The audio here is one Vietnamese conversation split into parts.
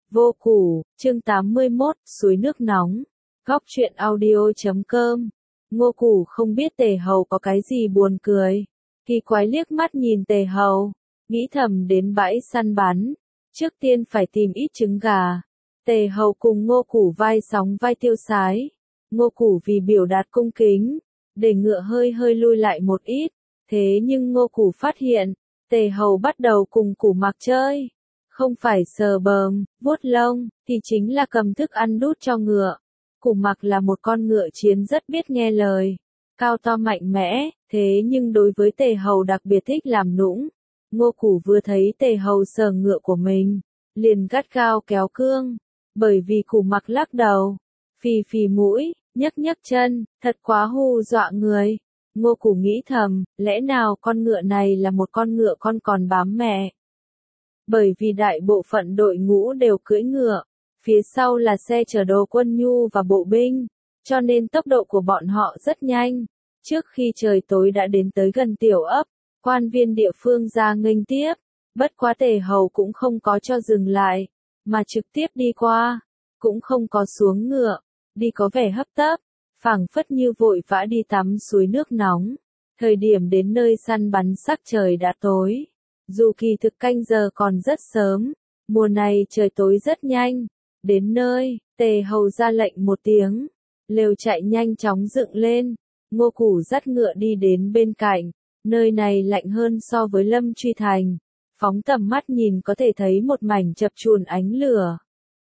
Vô Củ, chương 81, suối nước nóng. Góc truyện audio.com. Ngô Củ không biết Tề Hầu có cái gì buồn cười. Kỳ quái liếc mắt nhìn Tề Hầu, nghĩ thầm đến bãi săn bắn. Trước tiên phải tìm ít trứng gà. Tề Hầu cùng Ngô Củ vai sóng vai tiêu sái. Ngô Củ vì biểu đạt cung kính, để ngựa hơi hơi lui lại một ít. Thế nhưng Ngô Củ phát hiện, Tề Hầu bắt đầu cùng Củ Mặc chơi. Không phải sờ bờm, vuốt lông, thì chính là cầm thức ăn đút cho ngựa. Củ Mặc là một con ngựa chiến rất biết nghe lời, cao to mạnh mẽ, thế nhưng đối với Tề Hầu đặc biệt thích làm nũng. Ngô Củ vừa thấy Tề Hầu sờ ngựa của mình, liền gắt gao kéo cương, bởi vì Củ Mặc lắc đầu, phì phì mũi, nhấc nhấc chân, thật quá hù dọa người. Ngô Củ nghĩ thầm, lẽ nào con ngựa này là một con ngựa con còn bám mẹ? Bởi vì đại bộ phận đội ngũ đều cưỡi ngựa, phía sau là xe chở đồ quân nhu và bộ binh, cho nên tốc độ của bọn họ rất nhanh. Trước khi trời tối đã đến tới gần tiểu ấp, quan viên địa phương ra nghênh tiếp, bất quá Tề Hầu cũng không có cho dừng lại, mà trực tiếp đi qua, cũng không có xuống ngựa, đi có vẻ hấp tấp, phảng phất như vội vã đi tắm suối nước nóng. Thời điểm đến nơi săn bắn sắc trời đã tối. Dù kỳ thực canh giờ còn rất sớm, mùa này trời tối rất nhanh. Đến nơi, Tề Hầu ra lệnh một tiếng, lều chạy nhanh chóng dựng lên. Ngô Củ dắt ngựa đi đến bên cạnh, nơi này lạnh hơn so với Lâm Truy Thành. Phóng tầm mắt nhìn có thể thấy một mảnh chập chùn ánh lửa.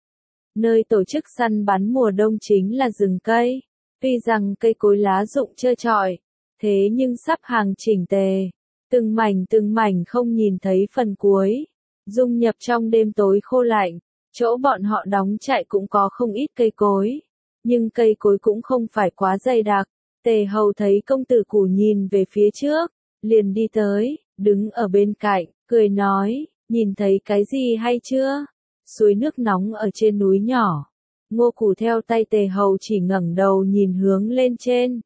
Nơi tổ chức săn bắn mùa đông chính là rừng cây. Tuy rằng cây cối lá rụng trơ trọi, thế nhưng sắp hàng chỉnh tề. Từng mảnh không nhìn thấy phần cuối, dung nhập trong đêm tối khô lạnh. Chỗ bọn họ đóng trại cũng có không ít cây cối, nhưng cây cối cũng không phải quá dày đặc. Tề Hầu thấy công tử Củ nhìn về phía trước, liền đi tới, đứng ở bên cạnh, cười nói, nhìn thấy cái gì hay chưa? Suối nước nóng ở trên núi nhỏ. Ngô Củ theo tay Tề Hầu chỉ ngẩng đầu nhìn hướng lên trên.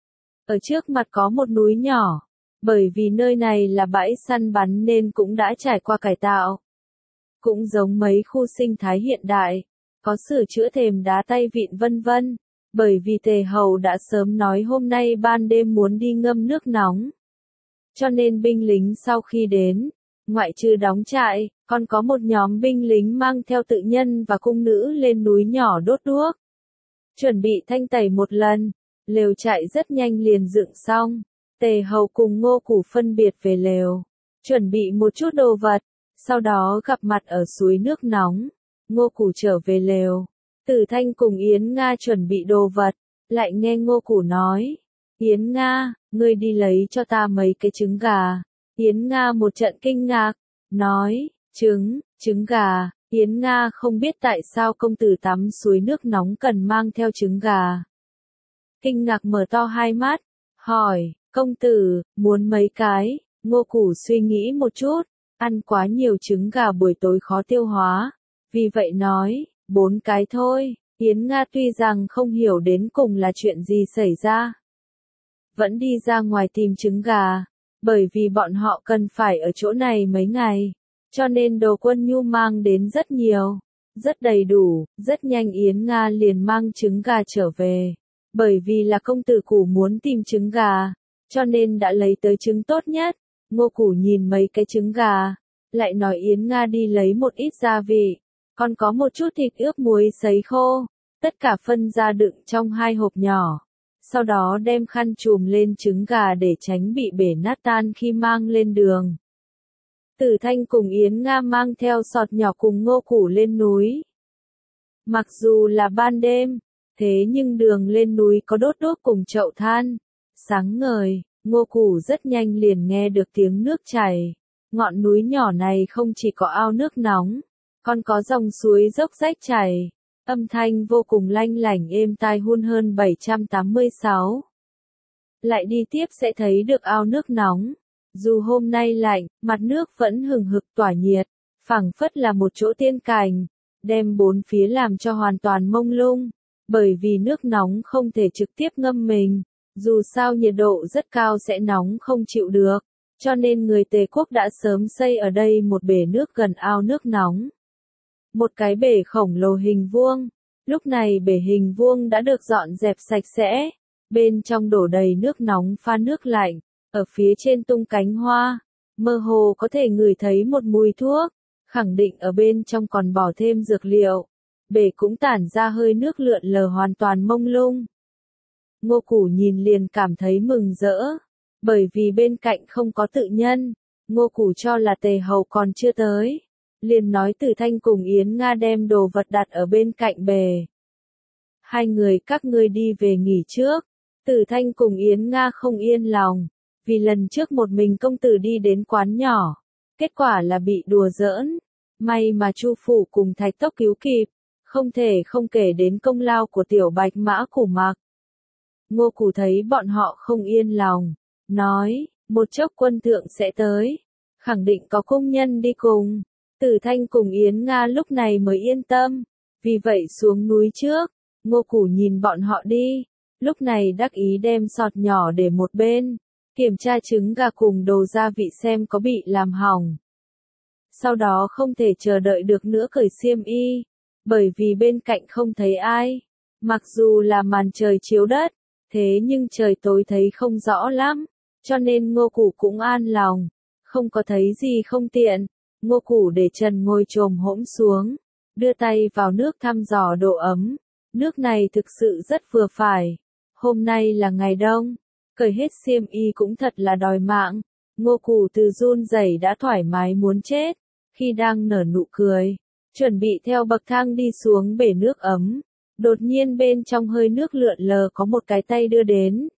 Ở trước mặt có một núi nhỏ. Bởi vì nơi này là bãi săn bắn nên cũng đã trải qua cải tạo. Cũng giống mấy khu sinh thái hiện đại, có sửa chữa thềm đá tay vịn vân vân. Bởi vì Tề Hầu đã sớm nói hôm nay ban đêm muốn đi ngâm nước nóng. Cho nên binh lính sau khi đến, ngoại trừ đóng trại, còn có một nhóm binh lính mang theo tự nhân và cung nữ lên núi nhỏ đốt đuốc. Chuẩn bị thanh tẩy một lần, lều trại rất nhanh liền dựng xong. Tề Hầu cùng Ngô Củ phân biệt về lều, chuẩn bị một chút đồ vật, sau đó gặp mặt ở suối nước nóng. Ngô Củ trở về lều, Tử Thanh cùng Yến Nga chuẩn bị đồ vật, lại nghe Ngô Củ nói, Yến Nga, ngươi đi lấy cho ta mấy cái trứng gà. Yến Nga một trận kinh ngạc, nói, trứng gà. Yến Nga không biết tại sao công tử tắm suối nước nóng cần mang theo trứng gà. Kinh ngạc mở to hai mắt, hỏi, công tử, muốn mấy cái? Ngô Củ suy nghĩ một chút, ăn quá nhiều trứng gà buổi tối khó tiêu hóa, vì vậy nói, 4 cái thôi. Yến Nga tuy rằng không hiểu đến cùng là chuyện gì xảy ra, vẫn đi ra ngoài tìm trứng gà, bởi vì bọn họ cần phải ở chỗ này mấy ngày, cho nên đồ quân nhu mang đến rất nhiều, rất đầy đủ. Rất nhanh Yến Nga liền mang trứng gà trở về, bởi vì là công tử Củ muốn tìm trứng gà, cho nên đã lấy tới trứng tốt nhất. Ngô Củ nhìn mấy cái trứng gà, lại nói Yến Nga đi lấy một ít gia vị, còn có một chút thịt ướp muối sấy khô, tất cả phân ra đựng trong 2 hộp nhỏ. Sau đó đem khăn trùm lên trứng gà để tránh bị bể nát tan khi mang lên đường. Tử Thanh cùng Yến Nga mang theo sọt nhỏ cùng Ngô Củ lên núi. Mặc dù là ban đêm, thế nhưng đường lên núi có đốt đuốc cùng chậu than, sáng ngời. Ngô Củ rất nhanh liền nghe được tiếng nước chảy. Ngọn núi nhỏ này không chỉ có ao nước nóng, còn có dòng suối dốc rách chảy. Âm thanh vô cùng lanh lảnh êm tai hun hơn 786. Lại đi tiếp sẽ thấy được ao nước nóng. Dù hôm nay lạnh, mặt nước vẫn hừng hực tỏa nhiệt, phảng phất là một chỗ tiên cảnh, đem bốn phía làm cho hoàn toàn mông lung. Bởi vì nước nóng không thể trực tiếp ngâm mình. Dù sao nhiệt độ rất cao sẽ nóng không chịu được, cho nên người Tề quốc đã sớm xây ở đây một bể nước gần ao nước nóng. một cái bể khổng lồ hình vuông. Lúc này bể hình vuông đã được dọn dẹp sạch sẽ, bên trong đổ đầy nước nóng pha nước lạnh, ở phía trên tung cánh hoa, mơ hồ có thể ngửi thấy một mùi thuốc, khẳng định ở bên trong còn bỏ thêm dược liệu. Bể cũng tản ra hơi nước lượn lờ hoàn toàn mông lung. Ngô Củ nhìn liền cảm thấy mừng rỡ, bởi vì bên cạnh không có tự nhân, Ngô Củ cho là Tề Hầu còn chưa tới, liền nói Tử Thanh cùng Yến Nga đem đồ vật đặt ở bên cạnh bể. Hai người các ngươi đi về nghỉ trước. Tử Thanh cùng Yến Nga không yên lòng, vì lần trước một mình công tử đi đến quán nhỏ, kết quả là bị đùa giỡn, may mà Chu phủ cùng Thạch Tốc cứu kịp, không thể không kể đến công lao của tiểu Bạch Mã Củ Mặc. Ngô Củ thấy bọn họ không yên lòng, nói, một chốc quân thượng sẽ tới, khẳng định có cung nhân đi cùng. Tử Thanh cùng Yến Nga lúc này mới yên tâm, vì vậy xuống núi trước. Ngô Củ nhìn bọn họ đi, lúc này đắc ý đem sọt nhỏ để một bên, kiểm tra trứng gà cùng đồ gia vị xem có bị làm hỏng. Sau đó không thể chờ đợi được nữa cởi xiêm y, bởi vì bên cạnh không thấy ai. Mặc dù là màn trời chiếu đất, thế nhưng trời tối thấy không rõ lắm, cho nên Ngô Củ cũng an lòng, không có thấy gì không tiện. Ngô Củ để chân ngồi chồm hỗn xuống, đưa tay vào nước thăm dò độ ấm. Nước này thực sự rất vừa phải. Hôm nay là ngày đông, cởi hết xiêm y cũng thật là đòi mạng. Ngô Củ từ run rẩy đã thoải mái muốn chết, khi đang nở nụ cười, chuẩn bị theo bậc thang đi xuống bể nước ấm. Đột nhiên bên trong hơi nước lượn lờ có một cái tay đưa đến.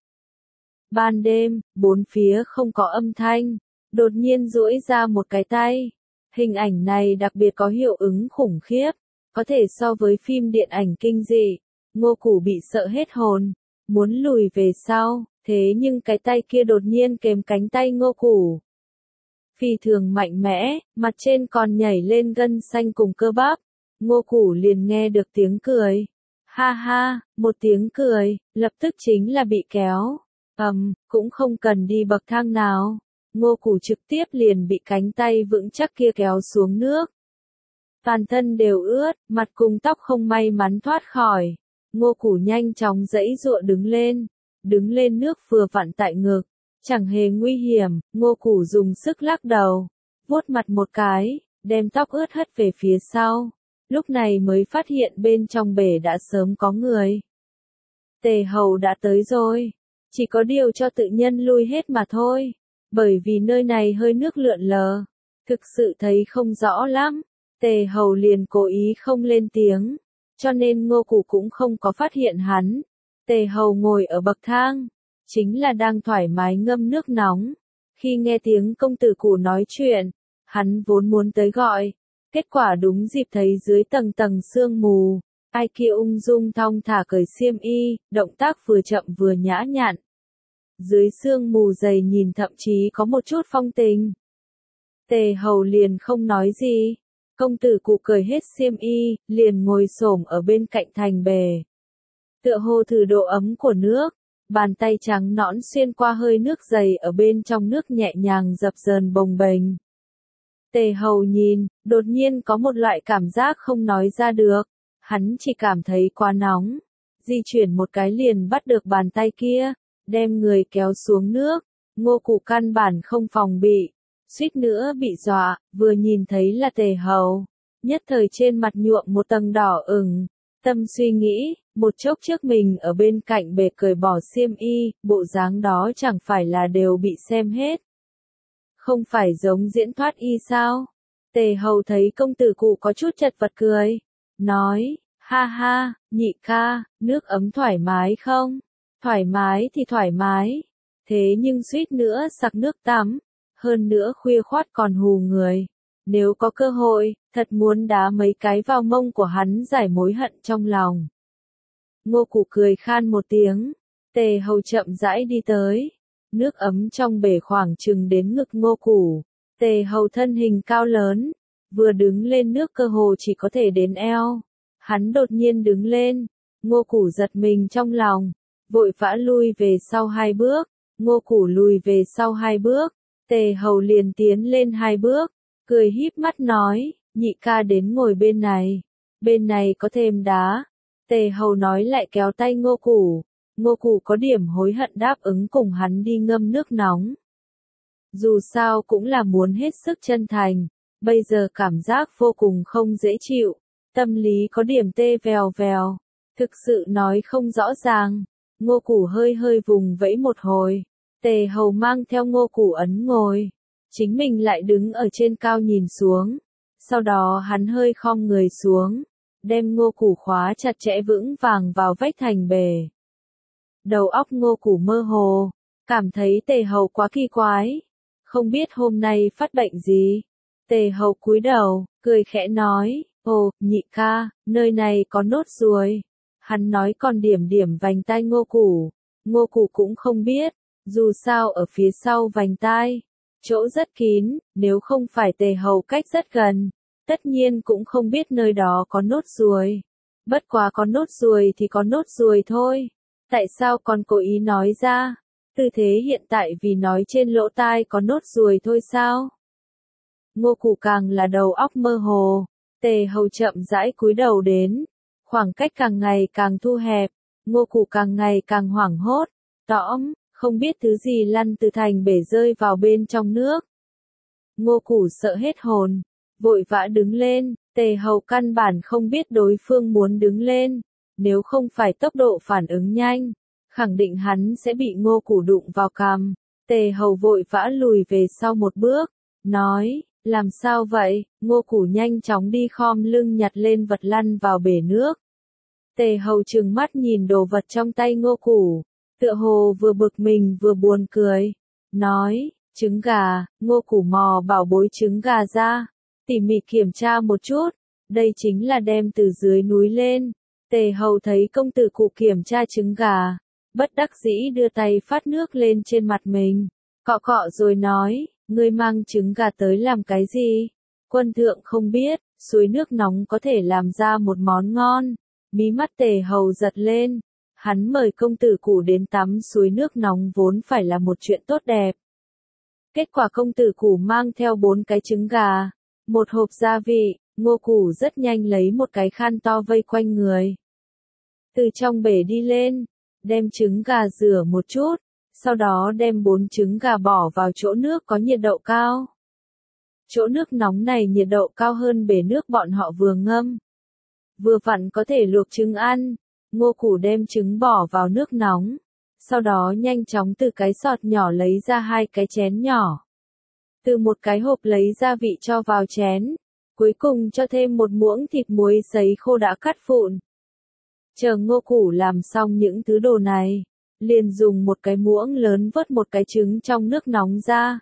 Ban đêm, bốn phía không có âm thanh, đột nhiên duỗi ra một cái tay. Hình ảnh này đặc biệt có hiệu ứng khủng khiếp, có thể so với phim điện ảnh kinh dị. Ngô Củ bị sợ hết hồn, muốn lùi về sau, thế nhưng cái tay kia đột nhiên kềm cánh tay Ngô Củ. Phi thường mạnh mẽ, mặt trên còn nhảy lên gân xanh cùng cơ bắp. Ngô Củ liền nghe được tiếng cười. Ha ha, một tiếng cười, lập tức chính là bị kéo. Cũng không cần đi bậc thang nào. Ngô Củ trực tiếp liền bị cánh tay vững chắc kia kéo xuống nước. Toàn thân đều ướt, mặt cùng tóc không may mắn thoát khỏi. Ngô Củ nhanh chóng giãy giụa đứng lên nước vừa vặn tại ngực, chẳng hề nguy hiểm. Ngô Củ dùng sức lắc đầu, vuốt mặt một cái, đem tóc ướt hất về phía sau. Lúc này mới phát hiện bên trong bể đã sớm có người. Tề Hầu đã tới rồi, chỉ có điều cho tự nhân lui hết mà thôi, bởi vì nơi này hơi nước lượn lờ, thực sự thấy không rõ lắm. Tề Hầu liền cố ý không lên tiếng, cho nên Ngô Củ cũng không có phát hiện hắn. Tề Hầu ngồi ở bậc thang, chính là đang thoải mái ngâm nước nóng. Khi nghe tiếng công tử Củ nói chuyện, hắn vốn muốn tới gọi, kết quả đúng dịp thấy dưới tầng tầng sương mù, ai kia ung dung thong thả cởi xiêm y, động tác vừa chậm vừa nhã nhặn. Dưới sương mù dày nhìn thậm chí có một chút phong tình. Tề Hầu liền không nói gì. Công tử Củ cởi hết xiêm y, liền ngồi xổm ở bên cạnh thành bể. Tựa hồ thử độ ấm của nước, bàn tay trắng nõn xuyên qua hơi nước dày ở bên trong nước nhẹ nhàng dập dờn bồng bềnh. Tề Hầu nhìn, đột nhiên có một loại cảm giác không nói ra được, hắn chỉ cảm thấy quá nóng. Di chuyển một cái liền bắt được bàn tay kia, đem người kéo xuống nước. Ngô Củ căn bản không phòng bị, suýt nữa bị dọa, vừa nhìn thấy là Tề Hầu, nhất thời trên mặt nhuộm một tầng đỏ ửng. Tâm suy nghĩ, một chốc trước mình ở bên cạnh bể cởi bỏ xiêm y, bộ dáng đó chẳng phải là đều bị xem hết. Không phải giống diễn thoát y sao? Tề Hầu thấy công tử Củ có chút chật vật cười, nói, ha ha, nhị ca, nước ấm thoải mái không? Thoải mái thì thoải mái, thế nhưng suýt nữa sặc nước tắm, hơn nữa khuya khoắt còn hù người. Nếu có cơ hội, thật muốn đá mấy cái vào mông của hắn giải mối hận trong lòng. Ngô Củ cười khan một tiếng, Tề Hầu chậm rãi đi tới. Nước ấm trong bể khoảng chừng đến ngực Ngô Củ. Tề Hầu thân hình cao lớn, vừa đứng lên nước cơ hồ chỉ có thể đến eo. Hắn đột nhiên đứng lên, Ngô Củ giật mình trong lòng, vội vã lui về sau 2 bước. Ngô Củ lùi về sau 2 bước, Tề Hầu liền tiến lên 2 bước, cười híp mắt nói, nhị ca đến ngồi bên này có thêm đá. Tề Hầu nói lại kéo tay Ngô Củ có điểm hối hận đáp ứng cùng hắn đi ngâm nước nóng. Dù sao cũng là muốn hết sức chân thành, bây giờ cảm giác vô cùng không dễ chịu, tâm lý có điểm tê vèo vèo, thực sự nói không rõ ràng. Ngô Củ hơi vùng vẫy một hồi, Tề Hầu mang theo Ngô Củ ấn ngồi, chính mình lại đứng ở trên cao nhìn xuống, sau đó hắn hơi khom người xuống, đem Ngô Củ khóa chặt chẽ vững vàng vào vách thành bể. Đầu óc Ngô Củ mơ hồ, cảm thấy Tề Hầu quá kỳ quái, không biết hôm nay phát bệnh gì. Tề Hầu cúi đầu, cười khẽ nói, ồ, nhị ca, nơi này có nốt ruồi. Hắn nói còn điểm vành tai Ngô Củ cũng không biết, dù sao ở phía sau vành tai, chỗ rất kín, nếu không phải Tề Hầu cách rất gần, tất nhiên cũng không biết nơi đó có nốt ruồi. Bất quá có nốt ruồi thì có nốt ruồi thôi, tại sao còn cố ý nói ra? Tư thế hiện tại vì nói trên lỗ tai có nốt ruồi thôi sao? Ngô Củ càng là đầu óc mơ hồ, Tề Hầu chậm rãi cúi đầu đến, khoảng cách càng ngày càng thu hẹp, Ngô Củ càng ngày càng hoảng hốt, tõm, không biết thứ gì lăn từ thành bể rơi vào bên trong nước. Ngô Củ sợ hết hồn, vội vã đứng lên, Tề Hầu căn bản không biết đối phương muốn đứng lên, nếu không phải tốc độ phản ứng nhanh, khẳng định hắn sẽ bị Ngô Củ đụng vào cằm. Tề Hầu vội vã lùi về sau một bước, nói, làm sao vậy? Ngô Củ nhanh chóng đi khom lưng nhặt lên vật lăn vào bể nước. Tề Hầu trừng mắt nhìn đồ vật trong tay Ngô Củ, tựa hồ vừa bực mình vừa buồn cười, nói, trứng gà. Ngô Củ mò bảo bối trứng gà ra, tỉ mỉ kiểm tra một chút, đây chính là đem từ dưới núi lên. Tề Hầu thấy công tử cụ kiểm tra trứng gà, bất đắc dĩ đưa tay phát nước lên trên mặt mình, cọ cọ rồi nói, ngươi mang trứng gà tới làm cái gì? Quân thượng không biết, suối nước nóng có thể làm ra một món ngon. Mí mắt Tề Hầu giật lên, hắn mời công tử cụ đến tắm suối nước nóng vốn phải là một chuyện tốt đẹp. Kết quả công tử cụ mang theo 4 cái trứng gà, một hộp gia vị, Ngô Củ rất nhanh lấy một cái khăn to vây quanh người. Từ trong bể đi lên, đem trứng gà rửa một chút, sau đó đem 4 trứng gà bỏ vào chỗ nước có nhiệt độ cao. Chỗ nước nóng này nhiệt độ cao hơn bể nước bọn họ vừa ngâm. Vừa vặn có thể luộc trứng ăn. Ngô Củ đem trứng bỏ vào nước nóng, sau đó nhanh chóng từ cái sọt nhỏ lấy ra 2 cái chén nhỏ. Từ một cái hộp lấy gia vị cho vào chén, cuối cùng cho thêm một muỗng thịt muối sấy khô đã cắt vụn. Chờ Ngô Củ làm xong những thứ đồ này, liền dùng một cái muỗng lớn vớt một cái trứng trong nước nóng ra.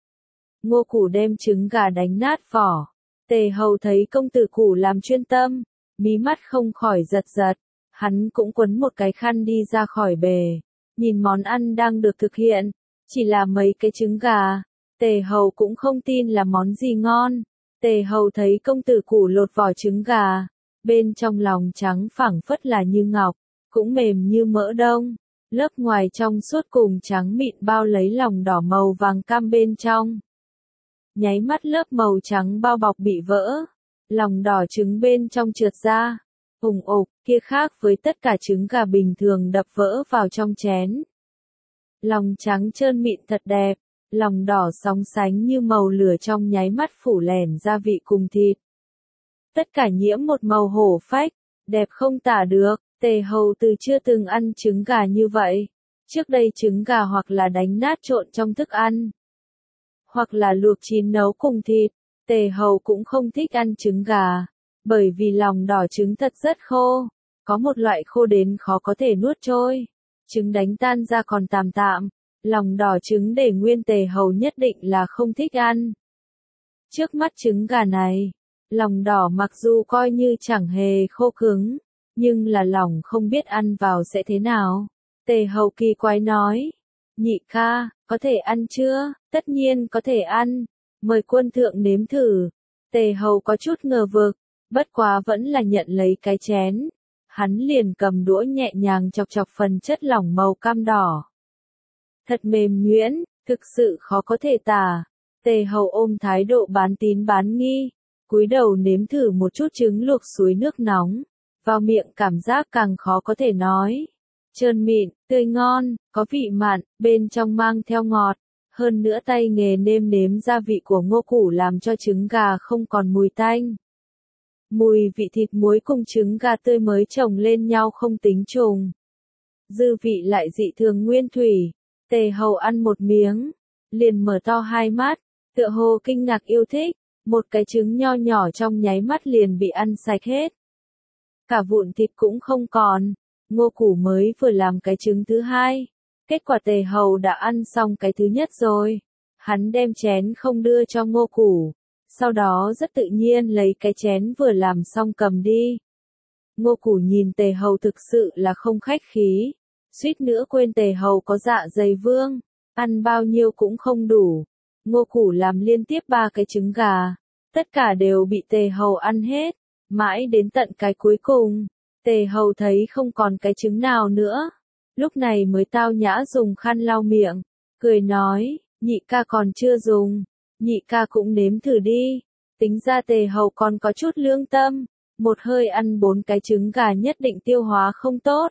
Ngô Củ đem trứng gà đánh nát vỏ. Tề Hầu thấy công tử Củ làm chuyên tâm, mí mắt không khỏi giật giật, hắn cũng quấn một cái khăn đi ra khỏi bể, nhìn món ăn đang được thực hiện, chỉ là mấy cái trứng gà, Tề Hầu cũng không tin là món gì ngon. Tề Hầu thấy công tử Củ lột vỏ trứng gà, bên trong lòng trắng phẳng phất là như ngọc, cũng mềm như mỡ đông, lớp ngoài trong suốt cùng trắng mịn bao lấy lòng đỏ màu vàng cam bên trong. Nháy mắt lớp màu trắng bao bọc bị vỡ, lòng đỏ trứng bên trong trượt ra, hùng ục, kia khác với tất cả trứng gà bình thường đập vỡ vào trong chén. Lòng trắng trơn mịn thật đẹp, lòng đỏ sóng sánh như màu lửa trong nháy mắt phủ lẻn gia vị cùng thịt. Tất cả nhiễm một màu hổ phách, đẹp không tả được. Tề Hầu từ chưa từng ăn trứng gà như vậy. Trước đây trứng gà hoặc là đánh nát trộn trong thức ăn, hoặc là luộc chín nấu cùng thịt. Tề Hầu cũng không thích ăn trứng gà, bởi vì lòng đỏ trứng thật rất khô, có một loại khô đến khó có thể nuốt trôi. Trứng đánh tan ra còn tạm tạm, lòng đỏ trứng để nguyên Tề Hầu nhất định là không thích ăn. Trước mắt trứng gà này, lòng đỏ mặc dù coi như chẳng hề khô cứng, nhưng là lòng không biết ăn vào sẽ thế nào. Tề Hầu kỳ quái nói, nhị ca, có thể ăn chưa? Tất nhiên có thể ăn, mời quân thượng nếm thử. Tề Hầu có chút ngờ vực, bất quá vẫn là nhận lấy cái chén. Hắn liền cầm đũa nhẹ nhàng chọc chọc phần chất lỏng màu cam đỏ. Thật mềm nhuyễn, thực sự khó có thể tả. Tề Hầu ôm thái độ bán tín bán nghi, cúi đầu nếm thử một chút trứng luộc suối nước nóng, vào miệng cảm giác càng khó có thể nói. Trơn mịn, tươi ngon, có vị mặn, bên trong mang theo ngọt. Hơn nữa tay nghề nêm nếm gia vị của Ngô Củ làm cho trứng gà không còn mùi tanh. Mùi vị thịt muối cùng trứng gà tươi mới chồng lên nhau không tính trùng. Dư vị lại dị thường nguyên thủy. Tề Hầu ăn một miếng, liền mở to hai mắt, tựa hồ kinh ngạc yêu thích. Một cái trứng nho nhỏ trong nháy mắt liền bị ăn sạch hết. Cả vụn thịt cũng không còn. Ngô Củ mới vừa làm cái trứng thứ hai. Kết quả Tề Hầu đã ăn xong cái thứ nhất rồi. Hắn đem chén không đưa cho Ngô Củ. Sau đó rất tự nhiên lấy cái chén vừa làm xong cầm đi. Ngô Củ nhìn Tề Hầu thực sự là không khách khí. Suýt nữa quên Tề Hầu có dạ dày vương. Ăn bao nhiêu cũng không đủ. Ngô Củ làm liên tiếp 3 cái trứng gà. Tất cả đều bị Tề Hầu ăn hết. Mãi đến tận cái cuối cùng. Tề Hầu thấy không còn cái trứng nào nữa. Lúc này mới tao nhã dùng khăn lau miệng. Cười nói, nhị ca còn chưa dùng. Nhị ca cũng nếm thử đi. Tính ra Tề Hầu còn có chút lương tâm. Một hơi ăn 4 cái trứng gà nhất định tiêu hóa không tốt.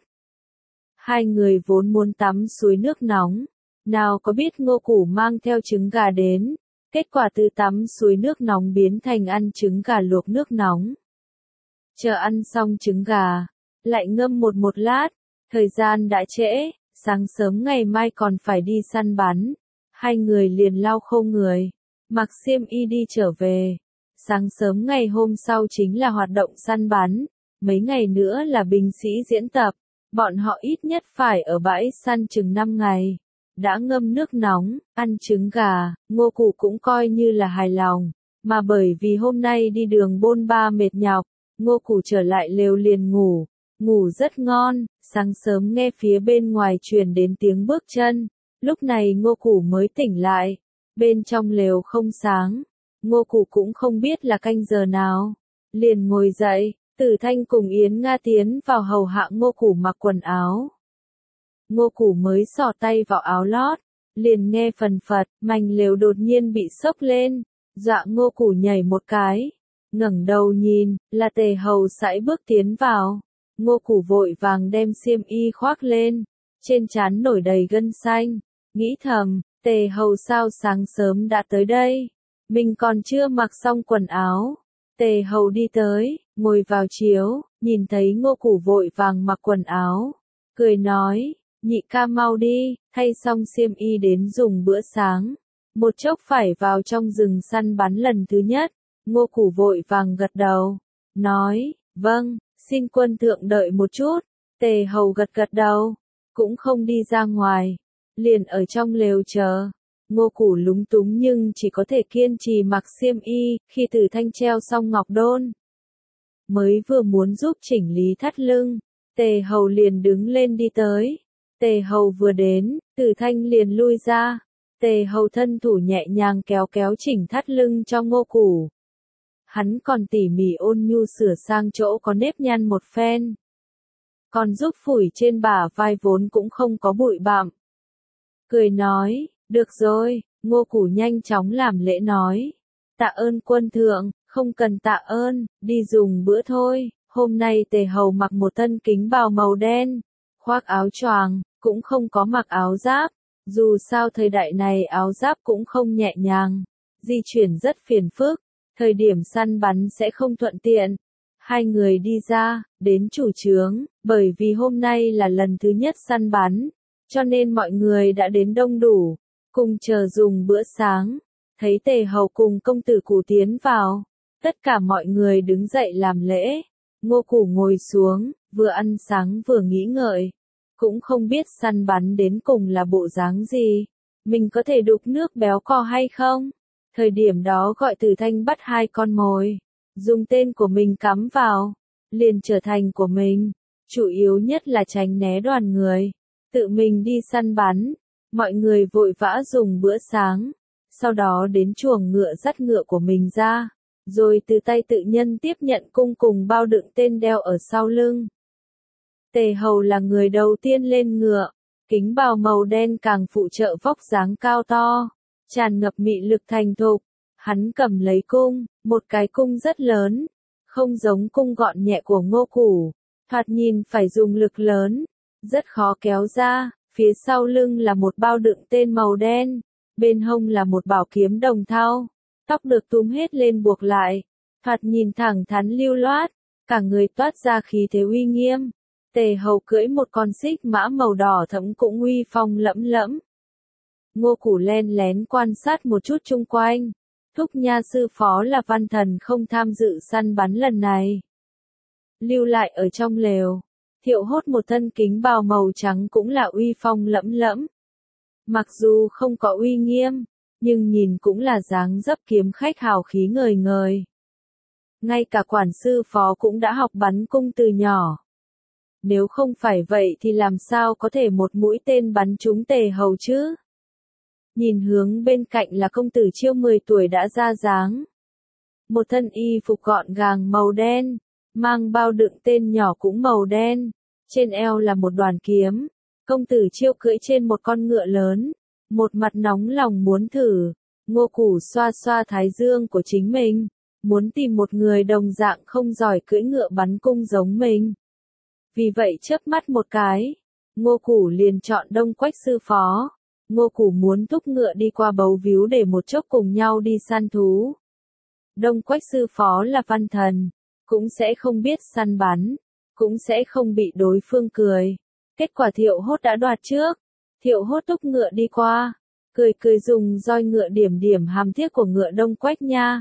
Hai người vốn muốn tắm suối nước nóng. Nào có biết Ngô Củ mang theo trứng gà đến. Kết quả từ tắm suối nước nóng biến thành ăn trứng gà luộc nước nóng. Chờ ăn xong trứng gà, lại ngâm một lát. Thời gian đã trễ, sáng sớm ngày mai còn phải đi săn bắn. Hai người liền lau khô người, mặc xiêm y đi trở về. Sáng sớm ngày hôm sau chính là hoạt động săn bắn. Mấy ngày nữa là binh sĩ diễn tập. Bọn họ ít nhất phải ở bãi săn chừng 5 ngày. Đã ngâm nước nóng, ăn trứng gà, Ngô Củ cũng coi như là hài lòng. Mà bởi vì hôm nay đi đường bôn ba mệt nhọc, Ngô Củ trở lại lều liền ngủ. Ngủ rất ngon, sáng sớm nghe phía bên ngoài truyền đến tiếng bước chân. Lúc này Ngô Củ mới tỉnh lại. Bên trong lều không sáng. Ngô Củ cũng không biết là canh giờ nào. Liền ngồi dậy, Tử Thanh cùng Yến Nga tiến vào hầu hạ Ngô Củ mặc quần áo. Ngô Củ mới xỏ tay vào áo lót. Liền nghe phần phật, mành lều đột nhiên bị xốc lên. Dọa Ngô Củ nhảy một cái. Ngẩng đầu nhìn, là Tề Hầu sải bước tiến vào. Ngô Củ vội vàng đem xiêm y khoác lên. Trên trán nổi đầy gân xanh. Nghĩ thầm, Tề Hầu sao sáng sớm đã tới đây. Mình còn chưa mặc xong quần áo. Tề Hầu đi tới, ngồi vào chiếu, nhìn thấy Ngô Củ vội vàng mặc quần áo. Cười nói, nhị ca mau đi, thay xong xiêm y đến dùng bữa sáng. Một chốc phải vào trong rừng săn bắn lần thứ nhất. Ngô Củ vội vàng gật đầu. Nói, vâng, xin quân thượng đợi một chút. Tề Hầu gật gật đầu. Cũng không đi ra ngoài. Liền ở trong lều chờ. Ngô Củ lúng túng nhưng chỉ có thể kiên trì mặc xiêm y. Khi Tử Thanh treo xong ngọc đôn, mới vừa muốn giúp chỉnh lý thắt lưng, Tề Hầu liền đứng lên đi tới. Tề Hầu vừa đến, Tử Thanh liền lui ra. Tề Hầu thân thủ nhẹ nhàng kéo kéo chỉnh thắt lưng cho Ngô Củ. Hắn còn tỉ mỉ ôn nhu sửa sang chỗ có nếp nhăn một phen. Còn giúp phủi trên bả vai vốn cũng không có bụi bặm. Cười nói, được rồi, Ngô Củ nhanh chóng làm lễ nói. Tạ ơn quân thượng, không cần tạ ơn, đi dùng bữa thôi. Hôm nay Tề Hầu mặc một thân kính bào màu đen, khoác áo choàng, cũng không có mặc áo giáp. Dù sao thời đại này áo giáp cũng không nhẹ nhàng, di chuyển rất phiền phức, thời điểm săn bắn sẽ không thuận tiện. Hai người đi ra, đến chủ trướng, bởi vì hôm nay là lần thứ nhất săn bắn, cho nên mọi người đã đến đông đủ, cùng chờ dùng bữa sáng. Thấy Tề Hầu cùng công tử Củ tiến vào, tất cả mọi người đứng dậy làm lễ. Ngô Củ ngồi xuống, vừa ăn sáng vừa nghĩ ngợi. Cũng không biết săn bắn đến cùng là bộ dáng gì. Mình có thể đục nước béo cò hay không? Thời điểm đó gọi Tử Thanh bắt 2 con mồi. Dùng tên của mình cắm vào. Liền trở thành của mình. Chủ yếu nhất là tránh né đoàn người. Tự mình đi săn bắn. Mọi người vội vã dùng bữa sáng. Sau đó đến chuồng ngựa dắt ngựa của mình ra. Rồi từ tay tự nhân tiếp nhận cung cùng bao đựng tên đeo ở sau lưng. Tề Hầu là người đầu tiên lên ngựa. Kính bào màu đen càng phụ trợ vóc dáng cao to. Tràn ngập mị lực thành thục. Hắn cầm lấy cung, một cái cung rất lớn, không giống cung gọn nhẹ của Ngô Củ, thoạt nhìn phải dùng lực lớn, rất khó kéo ra, phía sau lưng là một bao đựng tên màu đen, bên hông là một bảo kiếm đồng thau, tóc được túm hết lên buộc lại, thoạt nhìn thẳng thắn lưu loát, cả người toát ra khí thế uy nghiêm. Tề Hầu cưỡi một con xích mã màu đỏ thẫm cũng uy phong lẫm lẫm. Ngô Củ len lén quan sát một chút chung quanh. Thúc Nha sư phó là Văn Thần không tham dự săn bắn lần này. Lưu lại ở trong lều. Thiệu Hốt một thân kính bào màu trắng cũng là uy phong lẫm lẫm. Mặc dù không có uy nghiêm, nhưng nhìn cũng là dáng dấp kiếm khách hào khí ngời ngời. Ngay cả quản sư phó cũng đã học bắn cung từ nhỏ. Nếu không phải vậy thì làm sao có thể một mũi tên bắn trúng Tề Hầu chứ? Nhìn hướng bên cạnh là công tử Chiêu 10 tuổi đã ra dáng. Một thân y phục gọn gàng màu đen, mang bao đựng tên nhỏ cũng màu đen, trên eo là một đoàn kiếm. Công tử Chiêu cưỡi trên một con ngựa lớn, một mặt nóng lòng muốn thử. Ngô Củ xoa xoa thái dương của chính mình, muốn tìm một người đồng dạng không giỏi cưỡi ngựa bắn cung giống mình. Vì vậy chớp mắt một cái, Ngô Củ liền chọn Đông Quách sư phó. Ngô Củ muốn thúc ngựa đi qua bấu víu để một chốc cùng nhau đi săn thú. Đông Quách sư phó là Văn Thần, cũng sẽ không biết săn bắn, cũng sẽ không bị đối phương cười. Kết quả Thiệu Hốt đã đoạt trước. Thiệu Hốt thúc ngựa đi qua, cười cười dùng roi ngựa điểm điểm hàm thiết của ngựa Đông Quách nha.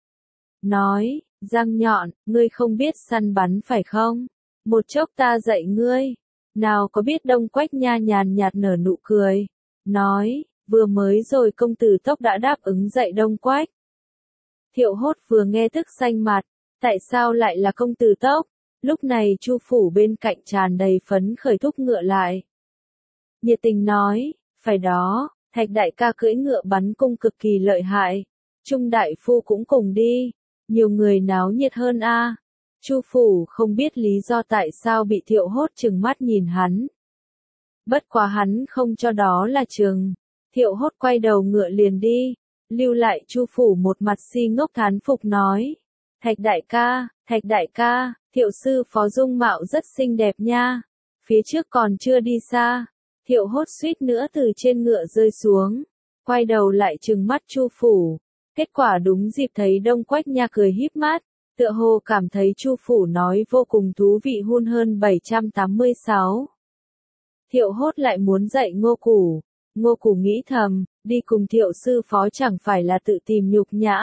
Nói, răng nhọn, ngươi không biết săn bắn phải không? Một chốc ta dạy ngươi. Nào có biết Đông Quách nha nhàn nhạt nở nụ cười. Nói, vừa mới rồi công tử Tốc đã đáp ứng dạy Đông Quách. Thiệu Hốt vừa nghe tức xanh mặt, tại sao lại là công tử Tốc? Lúc này Chu phủ bên cạnh tràn đầy phấn khởi thúc ngựa lại. Nhiệt tình nói, phải đó, Thạch đại ca cưỡi ngựa bắn cung cực kỳ lợi hại. Trung đại phu cũng cùng đi, nhiều người náo nhiệt hơn a. Chu phủ không biết lý do tại sao bị Thiệu Hốt trừng mắt nhìn hắn. Bất quá hắn không cho đó là chừng. Thiệu Hốt quay đầu ngựa liền đi, lưu lại Chu phủ một mặt si ngốc thán phục nói. Thạch đại ca, Thiệu sư phó dung mạo rất xinh đẹp nha. Phía trước còn chưa đi xa, Thiệu Hốt suýt nữa từ trên ngựa rơi xuống, quay đầu lại trừng mắt Chu phủ. Kết quả đúng dịp thấy Đông Quách nha cười híp mắt, tựa hồ cảm thấy Chu phủ nói vô cùng thú vị hun hơn 786. Thiệu Hốt lại muốn dạy Ngô Củ. Ngô Củ nghĩ thầm, đi cùng Thiệu sư phó chẳng phải là tự tìm nhục nhã.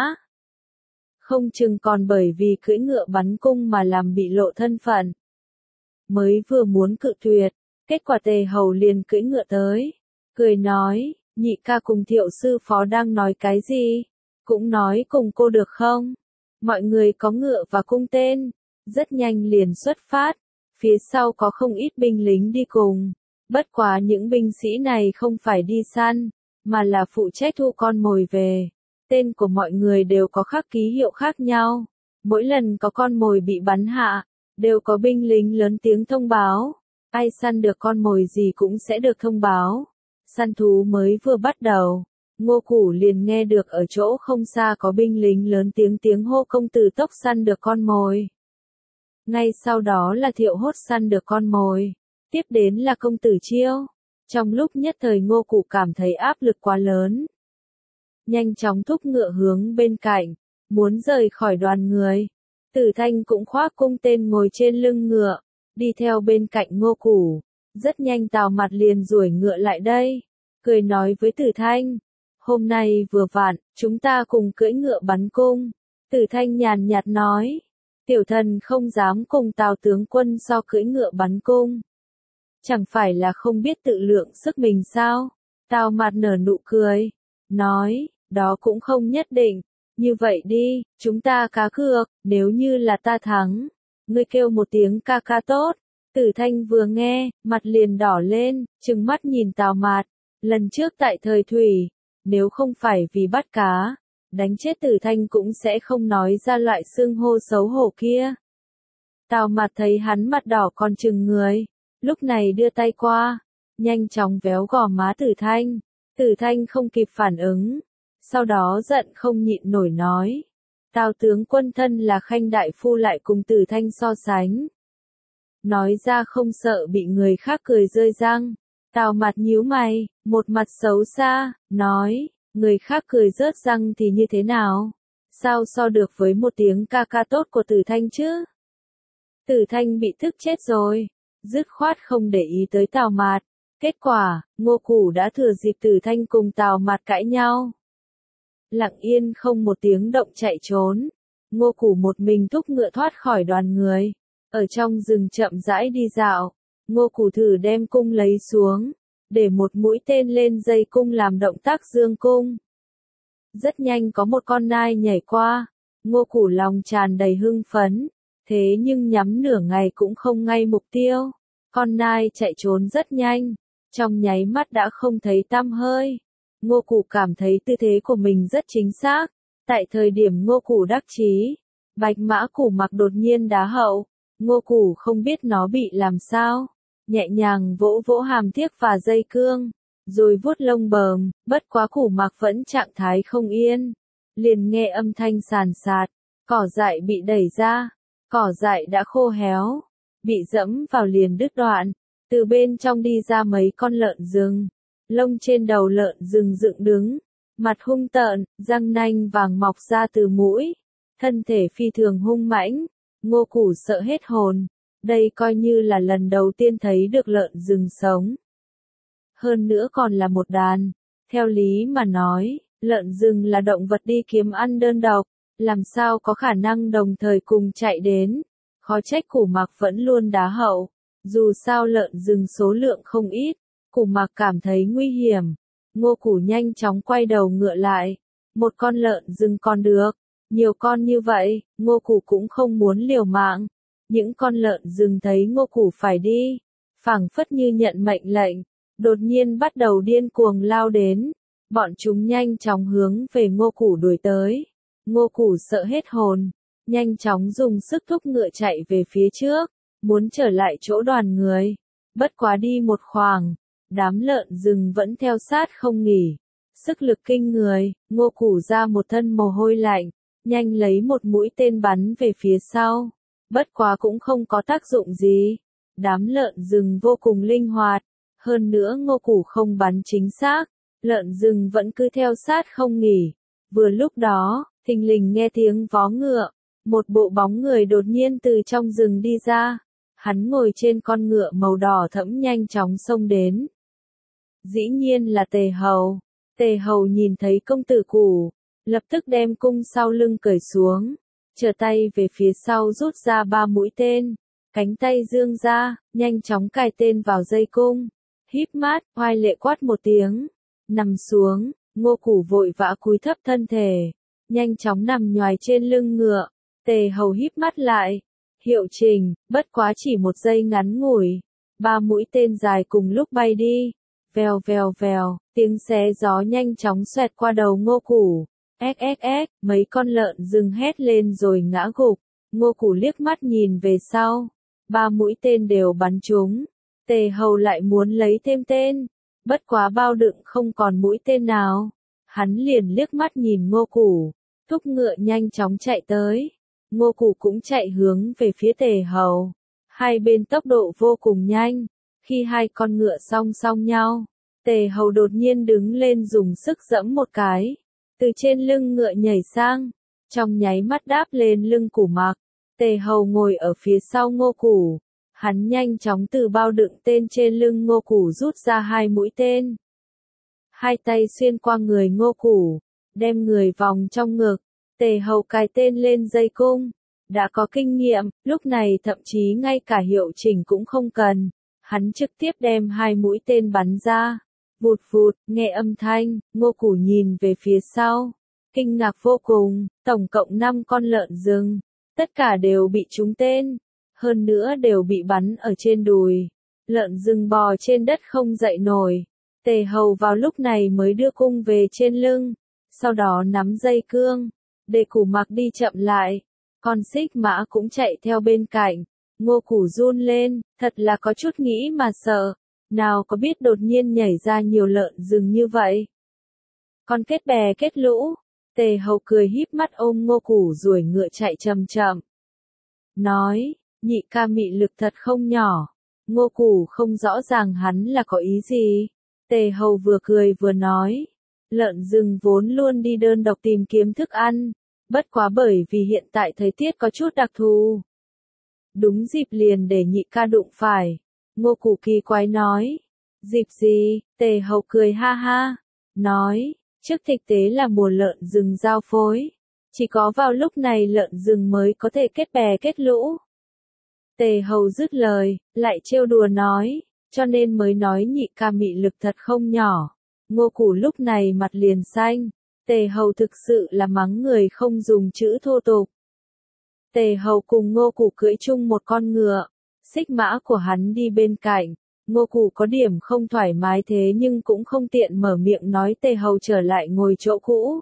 Không chừng còn bởi vì cưỡi ngựa bắn cung mà làm bị lộ thân phận. Mới vừa muốn cự tuyệt, kết quả Tề Hầu liền cưỡi ngựa tới, cười nói, nhị ca cùng Thiệu sư phó đang nói cái gì? Cũng nói cùng cô được không? Mọi người có ngựa và cung tên, rất nhanh liền xuất phát, phía sau có không ít binh lính đi cùng. Bất quá những binh sĩ này không phải đi săn, mà là phụ trách thu con mồi về. Tên của mọi người đều có khắc ký hiệu khác nhau. Mỗi lần có con mồi bị bắn hạ, đều có binh lính lớn tiếng thông báo. Ai săn được con mồi gì cũng sẽ được thông báo. Săn thú mới vừa bắt đầu, Ngô Củ liền nghe được ở chỗ không xa có binh lính lớn tiếng hô công tử Tốc săn được con mồi. Ngay sau đó là Thiệu Hốt săn được con mồi. Tiếp đến là công tử Chiêu. Trong lúc nhất thời Ngô Củ cảm thấy áp lực quá lớn. Nhanh chóng thúc ngựa hướng bên cạnh, muốn rời khỏi đoàn người. Tử Thanh cũng khoác cung tên ngồi trên lưng ngựa, đi theo bên cạnh Ngô Củ. Rất nhanh Tào Mặt liền duỗi ngựa lại đây, cười nói với Tử Thanh. Hôm nay vừa vặn, chúng ta cùng cưỡi ngựa bắn cung. Tử Thanh nhàn nhạt nói. Tiểu thần không dám cùng Tào tướng quân so cưỡi ngựa bắn cung. Chẳng phải là không biết tự lượng sức mình sao? Tào Mặt nở nụ cười, nói, đó cũng không nhất định. Như vậy đi, chúng ta cá cược, nếu như là ta thắng, ngươi kêu một tiếng ca ca tốt. Tử Thanh vừa nghe, mặt liền đỏ lên, trừng mắt nhìn Tào Mạt. Lần trước tại thời thủy, nếu không phải vì bắt cá, đánh chết Tử Thanh cũng sẽ không nói ra loại xưng hô xấu hổ kia. Tào Mạt thấy hắn mặt đỏ còn trừng người, lúc này đưa tay qua, nhanh chóng véo gò má Tử Thanh. Tử Thanh không kịp phản ứng, sau đó giận không nhịn nổi nói. Tào tướng quân thân là Khanh đại phu lại cùng Tử Thanh so sánh. Nói ra không sợ bị người khác cười rơi răng. Tào Mạt nhíu mày, một mặt xấu xa, nói, người khác cười rớt răng thì như thế nào? Sao so được với một tiếng ca ca tốt của Tử Thanh chứ? Tử Thanh bị tức chết rồi, dứt khoát không để ý tới Tào Mạt. Kết quả, Ngô Củ đã thừa dịp Tử Thanh cùng Tào Mạt cãi nhau. Lặng yên không một tiếng động chạy trốn. Ngô Củ một mình thúc ngựa thoát khỏi đoàn người. Ở trong rừng chậm rãi đi dạo. Ngô Củ thử đem cung lấy xuống. Để một mũi tên lên dây cung làm động tác dương cung. Rất nhanh có một con nai nhảy qua. Ngô Củ lòng tràn đầy hưng phấn. Thế nhưng nhắm nửa ngày cũng không ngay mục tiêu. Con nai chạy trốn rất nhanh. Trong nháy mắt đã không thấy tăm hơi. Ngô Củ cảm thấy tư thế của mình rất chính xác. Tại thời điểm Ngô Củ đắc chí, Bạch Mã Củ Mặc đột nhiên đá hậu. Ngô Củ không biết nó bị làm sao. Nhẹ nhàng vỗ vỗ hàm thiếc và dây cương. Rồi vuốt lông bờm, bất quá Củ Mặc vẫn trạng thái không yên. Liền nghe âm thanh sàn sạt. Cỏ dại bị đẩy ra. Cỏ dại đã khô héo. Bị dẫm vào liền đứt đoạn. Từ bên trong đi ra mấy con lợn rừng. Lông trên đầu lợn rừng dựng đứng, mặt hung tợn, răng nanh vàng mọc ra từ mũi, thân thể phi thường hung mãnh. Ngô Củ sợ hết hồn, đây coi như là lần đầu tiên thấy được lợn rừng sống. Hơn nữa còn là một đàn. Theo lý mà nói, lợn rừng là động vật đi kiếm ăn đơn độc, làm sao có khả năng đồng thời cùng chạy đến. Khó trách Củ Mặc vẫn luôn đá hậu, dù sao lợn rừng số lượng không ít. Củ Mặc cảm thấy nguy hiểm. Ngô Củ nhanh chóng quay đầu ngựa lại. Một con lợn rừng còn được. Nhiều con như vậy, Ngô Củ cũng không muốn liều mạng. Những con lợn rừng thấy Ngô Củ phải đi. Phảng phất như nhận mệnh lệnh. Đột nhiên bắt đầu điên cuồng lao đến. Bọn chúng nhanh chóng hướng về Ngô Củ đuổi tới. Ngô Củ sợ hết hồn. Nhanh chóng dùng sức thúc ngựa chạy về phía trước. Muốn trở lại chỗ đoàn người. Bất quá đi một khoảng. Đám lợn rừng vẫn theo sát không nghỉ. Sức lực kinh người, Ngô Củ ra một thân mồ hôi lạnh, nhanh lấy một mũi tên bắn về phía sau. Bất quá cũng không có tác dụng gì. Đám lợn rừng vô cùng linh hoạt. Hơn nữa Ngô Củ không bắn chính xác. Lợn rừng vẫn cứ theo sát không nghỉ. Vừa lúc đó, thình lình nghe tiếng vó ngựa. Một bộ bóng người đột nhiên từ trong rừng đi ra. Hắn ngồi trên con ngựa màu đỏ thẫm nhanh chóng xông đến. Dĩ nhiên là Tề Hầu. Tề Hầu nhìn thấy công tử Củ, lập tức đem cung sau lưng cởi xuống, trở tay về phía sau rút ra 3 mũi tên, cánh tay dương ra, nhanh chóng cài tên vào dây cung, híp mắt, oai lệ quát một tiếng, nằm xuống. Ngô Củ vội vã cúi thấp thân thể, nhanh chóng nằm nhoài trên lưng ngựa. Tề Hầu híp mắt lại, hiệu trình, bất quá chỉ một giây ngắn ngủi, 3 mũi tên dài cùng lúc bay đi. Vèo vèo vèo, tiếng xé gió nhanh chóng xoẹt qua đầu Ngô Củ. Mấy con lợn rừng hét lên rồi ngã gục. Ngô Củ liếc mắt nhìn về sau. 3 mũi tên đều bắn trúng. Tề Hầu lại muốn lấy thêm tên. Bất quá bao đựng không còn mũi tên nào. Hắn liền liếc mắt nhìn Ngô Củ. Thúc ngựa nhanh chóng chạy tới. Ngô Củ cũng chạy hướng về phía Tề Hầu. Hai bên tốc độ vô cùng nhanh. Khi hai con ngựa song song nhau, Tề Hầu đột nhiên đứng lên dùng sức giẫm một cái, từ trên lưng ngựa nhảy sang, trong nháy mắt đáp lên lưng Củ Mặc. Tề Hầu ngồi ở phía sau Ngô Củ, hắn nhanh chóng từ bao đựng tên trên lưng Ngô Củ rút ra 2 mũi tên. Hai tay xuyên qua người Ngô Củ, đem người vòng trong ngực. Tề Hầu cài tên lên dây cung, đã có kinh nghiệm, lúc này thậm chí ngay cả hiệu chỉnh cũng không cần. Hắn trực tiếp đem 2 mũi tên bắn ra. Vụt vụt, nghe âm thanh, Ngô Củ nhìn về phía sau. Kinh ngạc vô cùng, tổng cộng 5 con lợn rừng. Tất cả đều bị trúng tên. Hơn nữa đều bị bắn ở trên đùi. Lợn rừng bò trên đất không dậy nổi. Tề Hầu vào lúc này mới đưa cung về trên lưng. Sau đó nắm dây cương. Để Củ Mặc đi chậm lại. Con xích mã cũng chạy theo bên cạnh. Ngô Củ run lên, thật là có chút nghĩ mà sợ. Nào có biết đột nhiên nhảy ra nhiều lợn rừng như vậy. Còn kết bè kết lũ. Tề Hầu cười híp mắt ôm Ngô Củ ruổi ngựa chạy chậm chậm. Nói, nhị ca mị lực thật không nhỏ. Ngô Củ không rõ ràng hắn là có ý gì. Tề Hầu vừa cười vừa nói. Lợn rừng vốn luôn đi đơn độc tìm kiếm thức ăn. Bất quá bởi vì hiện tại thời tiết có chút đặc thù. Đúng dịp liền để nhị ca đụng phải. Ngô Củ kỳ quái nói. Dịp gì? Tề Hầu cười ha ha. Nói, trước thực tế là mùa lợn rừng giao phối. Chỉ có vào lúc này lợn rừng mới có thể kết bè kết lũ. Tề Hầu dứt lời, lại trêu đùa nói, cho nên mới nói nhị ca mị lực thật không nhỏ. Ngô Củ lúc này mặt liền xanh. Tề Hầu thực sự là mắng người không dùng chữ thô tục. Tề Hầu cùng Ngô Củ cưỡi chung một con ngựa. Xích mã của hắn đi bên cạnh. Ngô Củ có điểm không thoải mái thế nhưng cũng không tiện mở miệng nói Tề Hầu trở lại ngồi chỗ cũ.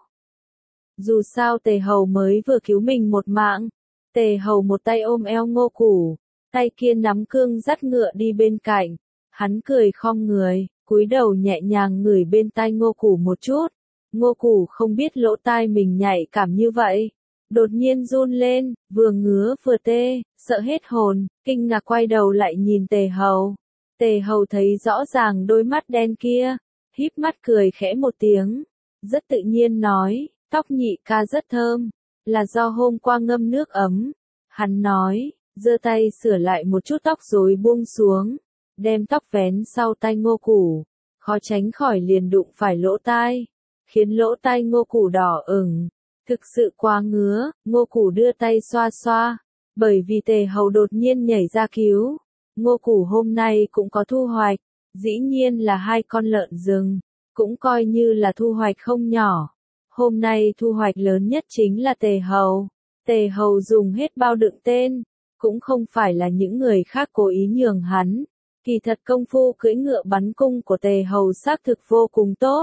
Dù sao Tề Hầu mới vừa cứu mình một mạng. Tề Hầu một tay ôm eo Ngô Củ, tay kia nắm cương dắt ngựa đi bên cạnh. Hắn cười khom người, cúi đầu nhẹ nhàng ngửi bên tai Ngô Củ một chút. Ngô Củ không biết lỗ tai mình nhạy cảm như vậy. Đột nhiên run lên, vừa ngứa vừa tê, sợ hết hồn, kinh ngạc quay đầu lại nhìn Tề Hầu. Tề Hầu thấy rõ ràng đôi mắt đen kia, híp mắt cười khẽ một tiếng, rất tự nhiên nói, tóc nhị ca rất thơm, là do hôm qua ngâm nước ấm. Hắn nói, giơ tay sửa lại một chút tóc rối buông xuống, đem tóc vén sau tai Ngô Củ, khó tránh khỏi liền đụng phải lỗ tai, khiến lỗ tai Ngô Củ đỏ ửng. Thực sự quá ngứa, Ngô Củ đưa tay xoa xoa, bởi vì Tề Hầu đột nhiên nhảy ra cứu. Ngô Củ hôm nay cũng có thu hoạch, dĩ nhiên là 2 con lợn rừng, cũng coi như là thu hoạch không nhỏ. Hôm nay thu hoạch lớn nhất chính là Tề Hầu. Tề Hầu dùng hết bao đựng tên, cũng không phải là những người khác cố ý nhường hắn. Kỳ thật công phu cưỡi ngựa bắn cung của Tề Hầu xác thực vô cùng tốt.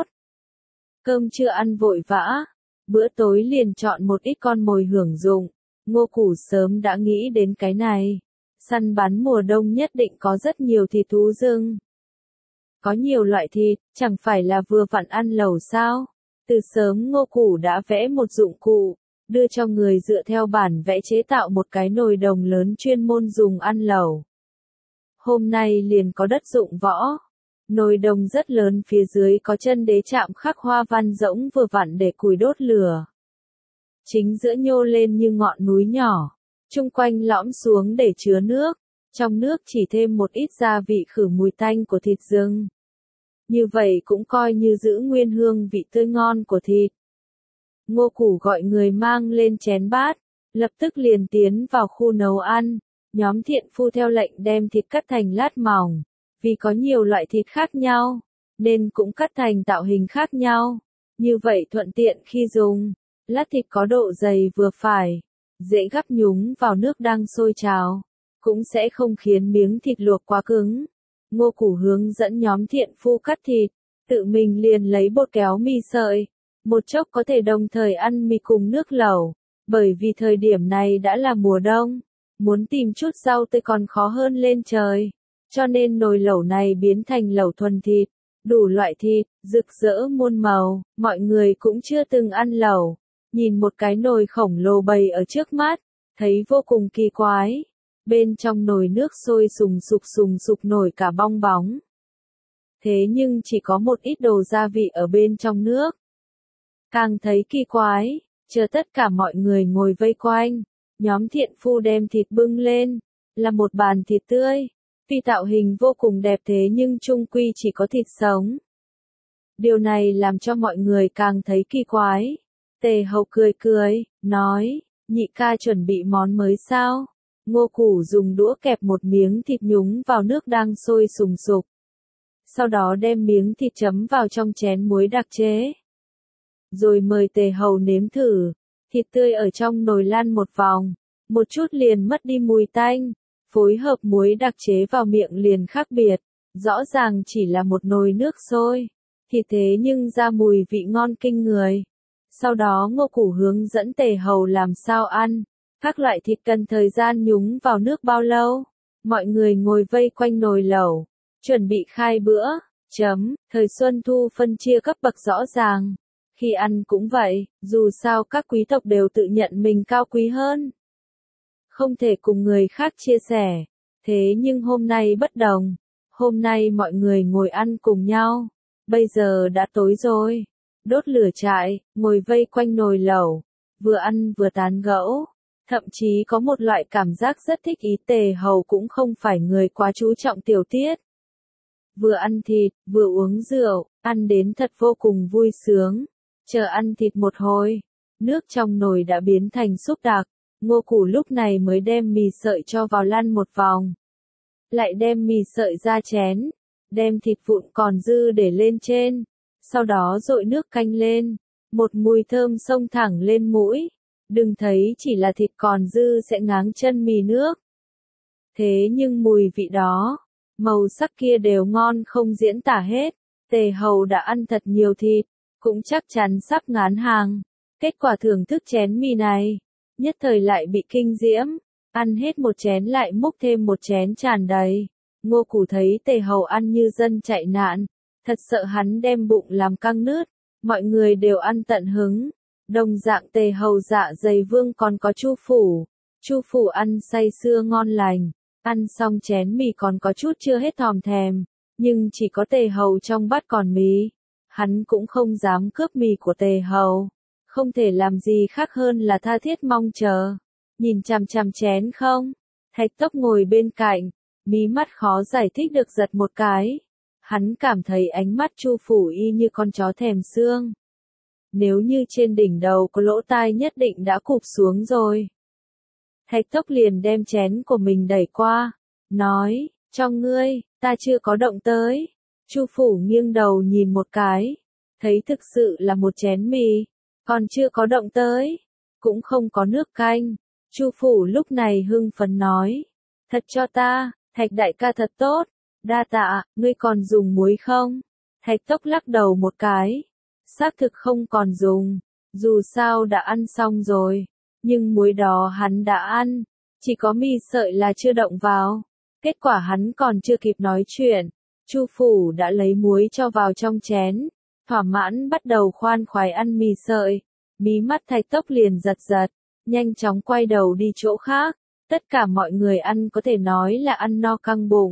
Cơm chưa ăn vội vã, bữa tối liền chọn một ít con mồi hưởng dụng. Ngô Củ sớm đã nghĩ đến cái này. Săn bắn mùa đông nhất định có rất nhiều thịt thú rừng. Có nhiều loại thịt, chẳng phải là vừa vặn ăn lẩu sao? Từ sớm Ngô Củ đã vẽ một dụng cụ, đưa cho người dựa theo bản vẽ chế tạo một cái nồi đồng lớn chuyên môn dùng ăn lẩu. Hôm nay liền có đất dụng võ. Nồi đồng rất lớn phía dưới có chân đế chạm khắc hoa văn rỗng vừa vặn để củi đốt lửa. Chính giữa nhô lên như ngọn núi nhỏ. Chung quanh lõm xuống để chứa nước, trong nước chỉ thêm một ít gia vị khử mùi tanh của thịt rừng. Như vậy cũng coi như giữ nguyên hương vị tươi ngon của thịt. Ngô Củ gọi người mang lên chén bát, lập tức liền tiến vào khu nấu ăn. Nhóm thiện phu theo lệnh đem thịt cắt thành lát mỏng, vì có nhiều loại thịt khác nhau, nên cũng cắt thành tạo hình khác nhau. Như vậy thuận tiện khi dùng, lát thịt có độ dày vừa phải. Dễ gắp nhúng vào nước đang sôi trào, cũng sẽ không khiến miếng thịt luộc quá cứng. Ngô Củ hướng dẫn nhóm thiện phu cắt thịt, tự mình liền lấy bột kéo mì sợi, một chốc có thể đồng thời ăn mì cùng nước lẩu, bởi vì thời điểm này đã là mùa đông, muốn tìm chút rau tươi còn khó hơn lên trời, cho nên nồi lẩu này biến thành lẩu thuần thịt, đủ loại thịt, rực rỡ muôn màu, mọi người cũng chưa từng ăn lẩu. Nhìn một cái nồi khổng lồ bày ở trước mắt, thấy vô cùng kỳ quái. Bên trong nồi nước sôi sùng sục nổi cả bong bóng. Thế nhưng chỉ có một ít đồ gia vị ở bên trong nước. Càng thấy kỳ quái, chờ tất cả mọi người ngồi vây quanh, nhóm thiện phu đem thịt bưng lên, là một bàn thịt tươi. Tuy tạo hình vô cùng đẹp thế nhưng chung quy chỉ có thịt sống. Điều này làm cho mọi người càng thấy kỳ quái. Tề Hầu cười cười, nói, nhị ca chuẩn bị món mới sao? Ngô Củ dùng đũa kẹp một miếng thịt nhúng vào nước đang sôi sùng sục. Sau đó đem miếng thịt chấm vào trong chén muối đặc chế. Rồi mời Tề Hầu nếm thử, thịt tươi ở trong nồi lăn một vòng, một chút liền mất đi mùi tanh, phối hợp muối đặc chế vào miệng liền khác biệt, rõ ràng chỉ là một nồi nước sôi, thịt thế nhưng ra mùi vị ngon kinh người. Sau đó Ngô Củ hướng dẫn Tề Hầu làm sao ăn, các loại thịt cần thời gian nhúng vào nước bao lâu. Mọi người ngồi vây quanh nồi lẩu, chuẩn bị khai bữa. Thời Xuân Thu phân chia cấp bậc rõ ràng. Khi ăn cũng vậy, dù sao các quý tộc đều tự nhận mình cao quý hơn. Không thể cùng người khác chia sẻ. Thế nhưng hôm nay bất đồng. Hôm nay mọi người ngồi ăn cùng nhau. Bây giờ đã tối rồi. Đốt lửa trại, ngồi vây quanh nồi lẩu. Vừa ăn vừa tán gẫu. Thậm chí có một loại cảm giác rất thích ý. Tề Hầu cũng không phải người quá chú trọng tiểu tiết. Vừa ăn thịt, vừa uống rượu, ăn đến thật vô cùng vui sướng. Chờ ăn thịt một hồi, nước trong nồi đã biến thành súp đặc. Ngô Củ lúc này mới đem mì sợi cho vào lăn một vòng. Lại đem mì sợi ra chén, đem thịt vụn còn dư để lên trên. Sau đó dội nước canh lên, một mùi thơm xông thẳng lên mũi. Đừng thấy chỉ là thịt còn dư sẽ ngáng chân mì nước. Thế nhưng mùi vị đó, màu sắc kia đều ngon không diễn tả hết. Tề Hầu đã ăn thật nhiều thịt, cũng chắc chắn sắp ngán hàng. Kết quả thưởng thức chén mì này, nhất thời lại bị kinh diễm. Ăn hết một chén lại múc thêm một chén tràn đầy. Ngô Củ thấy Tề Hầu ăn như dân chạy nạn, thật sợ hắn đem bụng làm căng nứt. Mọi người đều ăn tận hứng. Đồng dạng Tề Hầu Dạ Dày Vương còn có Chu Phủ. Chu Phủ ăn say sưa ngon lành. Ăn xong chén mì còn có chút chưa hết thòm thèm, nhưng chỉ có Tề Hầu trong bát còn mì. Hắn cũng không dám cướp mì của Tề Hầu. Không thể làm gì khác hơn là tha thiết mong chờ. Nhìn chằm chằm chén không? Thạch Tốc ngồi bên cạnh, mí mắt khó giải thích được giật một cái. Hắn cảm thấy ánh mắt Chu Phủ y như con chó thèm xương. Nếu như trên đỉnh đầu có lỗ tai nhất định đã cụp xuống rồi. Thạch Tốc liền đem chén của mình đẩy qua, nói, cho ngươi, ta chưa có động tới. Chu Phủ nghiêng đầu nhìn một cái, thấy thực sự là một chén mì, còn chưa có động tới, cũng không có nước canh. Chu Phủ lúc này hưng phấn nói, thật cho ta, Thạch đại ca thật tốt, đa tạ, ngươi còn dùng muối không? Thạch Tốc lắc đầu một cái, xác thực không còn dùng, dù sao đã ăn xong rồi. Nhưng muối đó hắn đã ăn, chỉ có mì sợi là chưa động vào. Kết quả hắn còn chưa kịp nói chuyện, Chu Phủ đã lấy muối cho vào trong chén, thỏa mãn bắt đầu khoan khoái ăn mì sợi. Mí mắt Thạch Tốc liền giật giật, nhanh chóng quay đầu đi chỗ khác. Tất cả mọi người ăn có thể nói là ăn no căng bụng.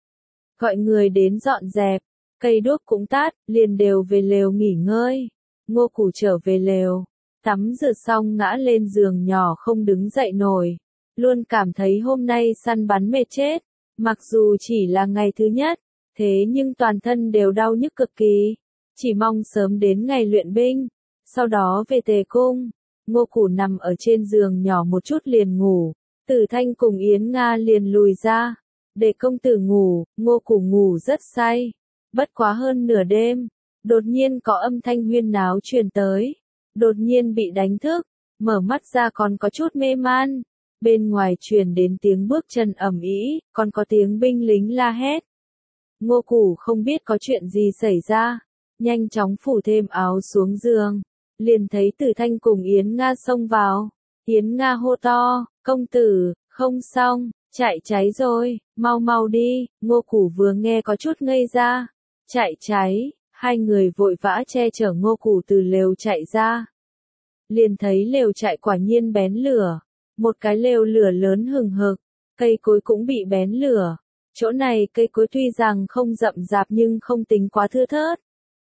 Gọi người đến dọn dẹp, cây đuốc cũng tắt, liền đều về lều nghỉ ngơi. Ngô Củ trở về lều. Tắm rửa xong ngã lên giường nhỏ không đứng dậy nổi. Luôn cảm thấy hôm nay săn bắn mệt chết. Mặc dù chỉ là ngày thứ nhất, thế nhưng toàn thân đều đau nhức cực kỳ. Chỉ mong sớm đến ngày luyện binh. Sau đó về Tề Cung. Ngô Củ nằm ở trên giường nhỏ một chút liền ngủ. Tử Thanh cùng Yến Nga liền lùi ra. Để công tử ngủ, Ngô Củ ngủ rất say. Bất quá hơn nửa đêm, đột nhiên có âm thanh huyên náo truyền tới. Đột nhiên bị đánh thức, mở mắt ra còn có chút mê man. Bên ngoài truyền đến tiếng bước chân ầm ĩ, còn có tiếng binh lính la hét. Ngô Củ không biết có chuyện gì xảy ra, nhanh chóng phủ thêm áo xuống giường, liền thấy Tử Thanh cùng Yến Nga xông vào. Yến Nga hô to, công tử, không xong, chạy cháy rồi, mau mau đi. Ngô Củ vừa nghe có chút ngây ra, chạy cháy. Hai người vội vã che chở Ngô Củ từ lều chạy ra. Liền thấy lều trại quả nhiên bén lửa. Một cái lều lửa lớn hừng hực, cây cối cũng bị bén lửa. Chỗ này cây cối tuy rằng không rậm rạp nhưng không tính quá thưa thớt.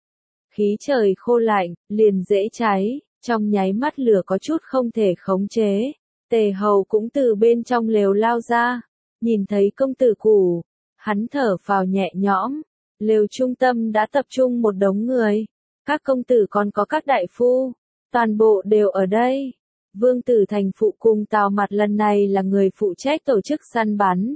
Khí trời khô lạnh, liền dễ cháy, trong nháy mắt lửa có chút không thể khống chế. Tề Hầu cũng từ bên trong lều lao ra, nhìn thấy công tử Củ, hắn thở phào nhẹ nhõm. Lều trung tâm đã tập trung một đống người, các công tử còn có các đại phu, toàn bộ đều ở đây. Vương tử thành phụ cùng Tào Mặt lần này là người phụ trách tổ chức săn bắn.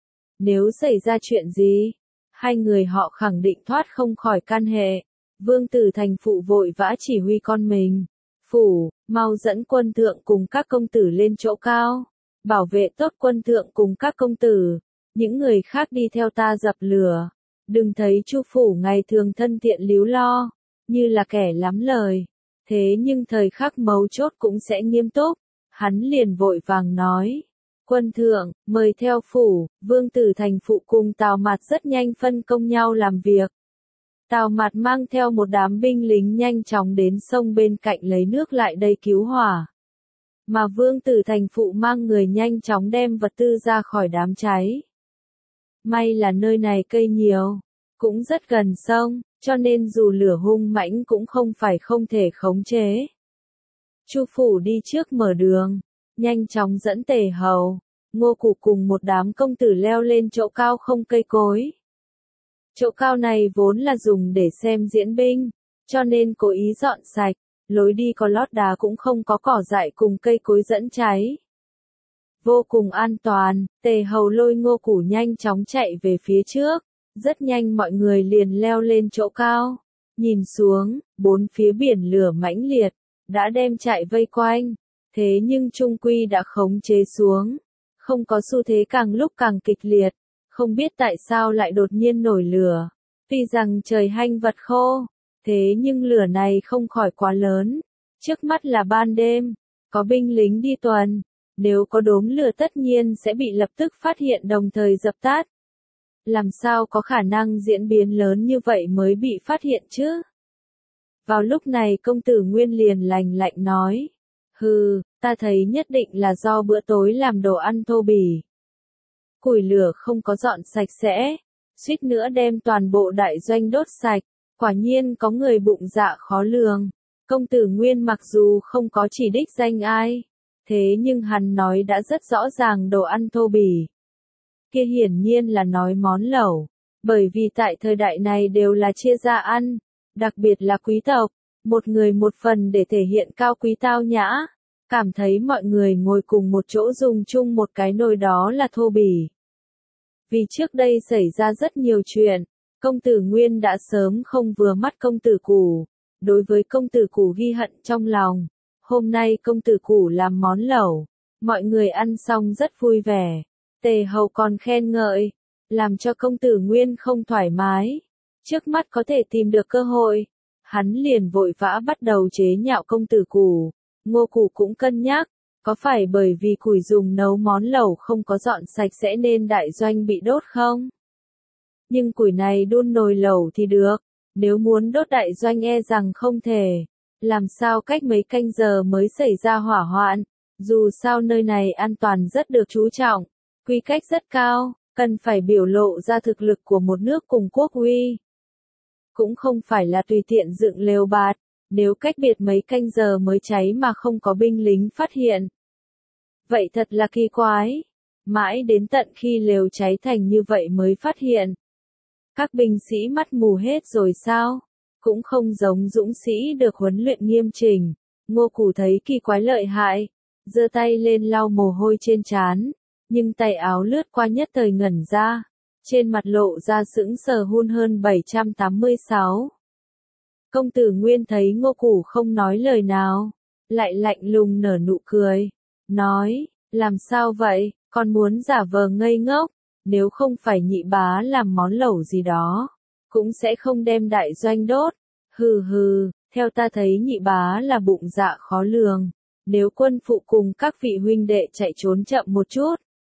Nếu xảy ra chuyện gì, hai người họ khẳng định thoát không khỏi can hệ. Vương tử thành phụ vội vã chỉ huy con mình. Phủ, mau dẫn quân thượng cùng các công tử lên chỗ cao. Bảo vệ tốt quân thượng cùng các công tử. Những người khác đi theo ta dập lửa. Đừng thấy Chu Phủ ngày thường thân thiện líu lo, như là kẻ lắm lời. Thế nhưng thời khắc mấu chốt cũng sẽ nghiêm túc. Hắn liền vội vàng nói. Quân thượng, mời theo phủ. Vương tử thành phụ cùng Tào Mạt rất nhanh phân công nhau làm việc. Tào Mạt mang theo một đám binh lính nhanh chóng đến sông bên cạnh lấy nước lại đây cứu hỏa. Mà Vương Tử Thành Phụ mang người nhanh chóng đem vật tư ra khỏi đám cháy. May là nơi này cây nhiều, cũng rất gần sông, cho nên dù lửa hung mãnh cũng không phải không thể khống chế. Chu Phủ đi trước mở đường, nhanh chóng dẫn Tề Hầu, Ngô Củ cùng một đám công tử leo lên chỗ cao không cây cối. Chỗ cao này vốn là dùng để xem diễn binh, cho nên cố ý dọn sạch, lối đi có lót đá cũng không có cỏ dại cùng cây cối dẫn cháy. Vô cùng an toàn, Tề Hầu lôi Ngô Củ nhanh chóng chạy về phía trước, rất nhanh mọi người liền leo lên chỗ cao. Nhìn xuống, bốn phía biển lửa mãnh liệt, đã đem trại vây quanh, thế nhưng trung quy đã khống chế xuống, không có xu thế càng lúc càng kịch liệt, không biết tại sao lại đột nhiên nổi lửa. Tuy rằng trời hanh vật khô, thế nhưng lửa này không khỏi quá lớn. Trước mắt là ban đêm, có binh lính đi tuần, nếu có đốm lửa tất nhiên sẽ bị lập tức phát hiện đồng thời dập tắt. Làm sao có khả năng diễn biến lớn như vậy mới bị phát hiện chứ? Vào lúc này công tử Nguyên liền lạnh lạnh nói. Hừ, ta thấy nhất định là do bữa tối làm đồ ăn thô bỉ. Củi lửa không có dọn sạch sẽ, suýt nữa đem toàn bộ đại doanh đốt sạch, quả nhiên có người bụng dạ khó lường. Công tử Nguyên mặc dù không có chỉ đích danh ai, thế nhưng hắn nói đã rất rõ ràng đồ ăn thô bỉ. Kia hiển nhiên là nói món lẩu, bởi vì tại thời đại này đều là chia ra ăn, đặc biệt là quý tộc, một người một phần để thể hiện cao quý tao nhã, cảm thấy mọi người ngồi cùng một chỗ dùng chung một cái nồi đó là thô bỉ. Vì trước đây xảy ra rất nhiều chuyện, công tử Nguyên đã sớm không vừa mắt công tử Củ, đối với công tử Củ ghi hận trong lòng. Hôm nay công tử Củ làm món lẩu, mọi người ăn xong rất vui vẻ. Tề Hầu còn khen ngợi, làm cho công tử Nguyên không thoải mái. Trước mắt có thể tìm được cơ hội, hắn liền vội vã bắt đầu chế nhạo công tử Củ. Ngô Củ cũng cân nhắc, có phải bởi vì củi dùng nấu món lẩu không có dọn sạch sẽ nên đại doanh bị đốt không? Nhưng củi này đun nồi lẩu thì được, nếu muốn đốt đại doanh e rằng không thể. Làm sao cách mấy canh giờ mới xảy ra hỏa hoạn? Dù sao nơi này an toàn rất được chú trọng, quy cách rất cao, cần phải biểu lộ ra thực lực của một nước cùng quốc uy. Cũng không phải là tùy tiện dựng lều bạt, nếu cách biệt mấy canh giờ mới cháy mà không có binh lính phát hiện. Vậy thật là kỳ quái. Mãi đến tận khi lều cháy thành như vậy mới phát hiện. Các binh sĩ mắt mù hết rồi sao? Cũng không giống dũng sĩ được huấn luyện nghiêm chỉnh. Ngô Củ thấy kỳ quái lợi hại, giơ tay lên lau mồ hôi trên trán, nhưng tay áo lướt qua nhất thời ngẩn ra, trên mặt lộ ra sững sờ hun hơn 786. Công tử Nguyên thấy Ngô Củ không nói lời nào, lại lạnh lùng nở nụ cười, nói, làm sao vậy, con muốn giả vờ ngây ngốc, nếu không phải nhị bá làm món lẩu gì đó, cũng sẽ không đem đại doanh đốt. Hừ hừ, theo ta thấy nhị bá là bụng dạ khó lường, nếu quân phụ cùng các vị huynh đệ chạy trốn chậm một chút,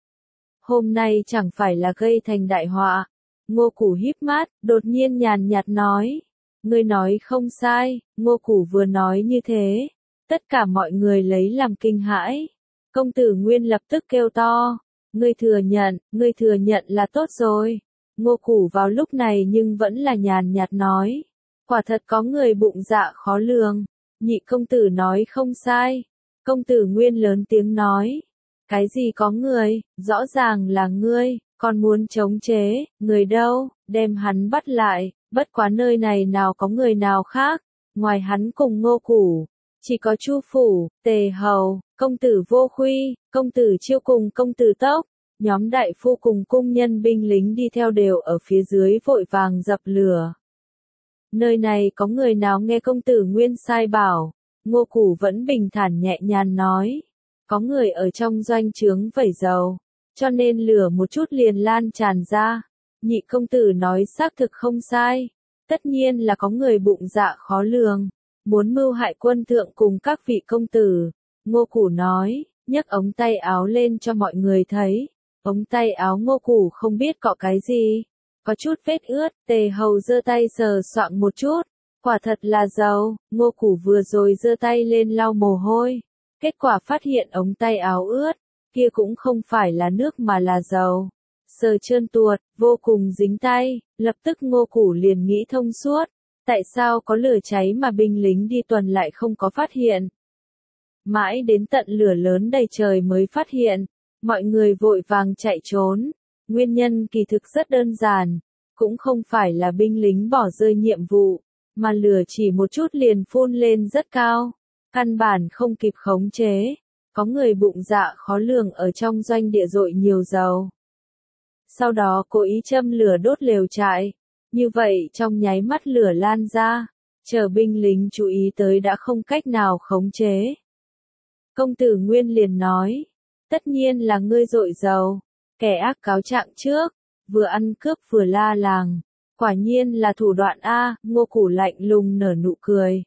hôm nay chẳng phải là gây thành đại họa. Ngô Củ híp mắt, đột nhiên nhàn nhạt nói, ngươi nói không sai. Ngô Củ vừa nói như thế, tất cả mọi người lấy làm kinh hãi. Công tử Nguyên lập tức kêu to, ngươi thừa nhận là tốt rồi. Ngô Củ vào lúc này nhưng vẫn là nhàn nhạt nói, quả thật có người bụng dạ khó lường, nhị công tử nói không sai. Công tử Nguyên lớn tiếng nói, cái gì có người, rõ ràng là ngươi, còn muốn chống chế, người đâu, đem hắn bắt lại, bất quá nơi này nào có người nào khác, ngoài hắn cùng Ngô Củ, chỉ có Chu Phủ, Tề Hầu, công tử Vô Khuy, công tử Chiêu cùng công tử Tốc, nhóm đại phu cùng cung nhân binh lính đi theo đều ở phía dưới vội vàng dập lửa. Nơi này có người nào nghe công tử Nguyên sai bảo? Ngô Củ vẫn bình thản nhẹ nhàng nói, có người ở trong doanh trướng vẩy dầu, cho nên lửa một chút liền lan tràn ra. Nhị công tử nói xác thực không sai, tất nhiên là có người bụng dạ khó lường, muốn mưu hại quân thượng cùng các vị công tử. Ngô Củ nói, nhấc ống tay áo lên cho mọi người thấy. Ống tay áo Ngô Củ không biết cọ cái gì, có chút vết ướt, Tề Hầu giơ tay sờ soạng một chút, quả thật là dầu, Ngô Củ vừa rồi giơ tay lên lau mồ hôi, kết quả phát hiện ống tay áo ướt, kia cũng không phải là nước mà là dầu. Sờ trơn tuột, vô cùng dính tay, lập tức Ngô Củ liền nghĩ thông suốt, tại sao có lửa cháy mà binh lính đi tuần lại không có phát hiện. Mãi đến tận lửa lớn đầy trời mới phát hiện, mọi người vội vàng chạy trốn, nguyên nhân kỳ thực rất đơn giản, cũng không phải là binh lính bỏ rơi nhiệm vụ, mà lửa chỉ một chút liền phun lên rất cao, căn bản không kịp khống chế, có người bụng dạ khó lường ở trong doanh địa dội nhiều dầu. Sau đó cố ý châm lửa đốt lều trại, như vậy trong nháy mắt lửa lan ra, chờ binh lính chú ý tới đã không cách nào khống chế. Công tử Nguyên liền nói, tất nhiên là ngươi dội dầu, kẻ ác cáo trạng trước, vừa ăn cướp vừa la làng, quả nhiên là thủ đoạn A, Ngô Củ lạnh lùng nở nụ cười.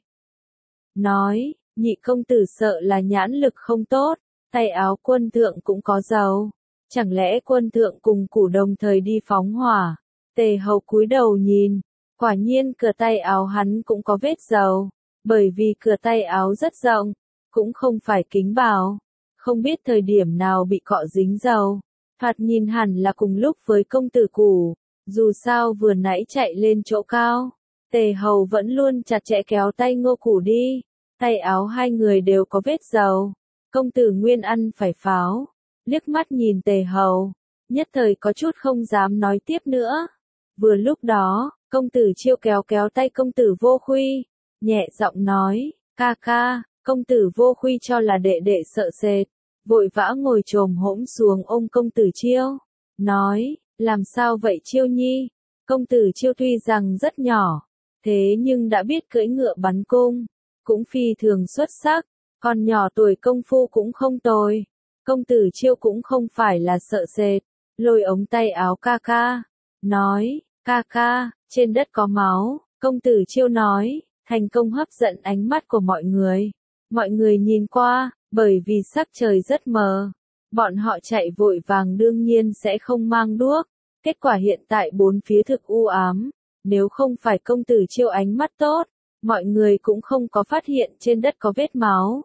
Nói, nhị công tử sợ là nhãn lực không tốt, tay áo quân thượng cũng có dầu, chẳng lẽ quân thượng cùng Củ đồng thời đi phóng hỏa. Tề Hầu cúi đầu nhìn, quả nhiên cửa tay áo hắn cũng có vết dầu, bởi vì cửa tay áo rất rộng, cũng không phải kính bào, không biết thời điểm nào bị cọ dính dầu, thoạt nhìn hẳn là cùng lúc với công tử Củ, dù sao vừa nãy chạy lên chỗ cao, Tề Hầu vẫn luôn chặt chẽ kéo tay Ngô Củ đi, tay áo hai người đều có vết dầu, công tử Nguyên ăn phải pháo, liếc mắt nhìn Tề Hầu, nhất thời có chút không dám nói tiếp nữa. Vừa lúc đó, công tử Chiêu kéo kéo tay công tử Vô Khuy, nhẹ giọng nói, ca ca, công tử Vô Khuy cho là đệ đệ sợ sệt, vội vã ngồi chồm hỗn xuống ôm công tử Chiêu, nói, làm sao vậy Chiêu nhi, công tử Chiêu tuy rằng rất nhỏ, thế nhưng đã biết cưỡi ngựa bắn cung, cũng phi thường xuất sắc, còn nhỏ tuổi công phu cũng không tồi, công tử Chiêu cũng không phải là sợ sệt, lôi ống tay áo ca ca, nói, ca ca, trên đất có máu, công tử Chiêu nói, thành công hấp dẫn ánh mắt của mọi người. Mọi người nhìn qua, bởi vì sắc trời rất mờ, bọn họ chạy vội vàng đương nhiên sẽ không mang đuốc, kết quả hiện tại bốn phía thực u ám, nếu không phải công tử Chiêu ánh mắt tốt, mọi người cũng không có phát hiện trên đất có vết máu.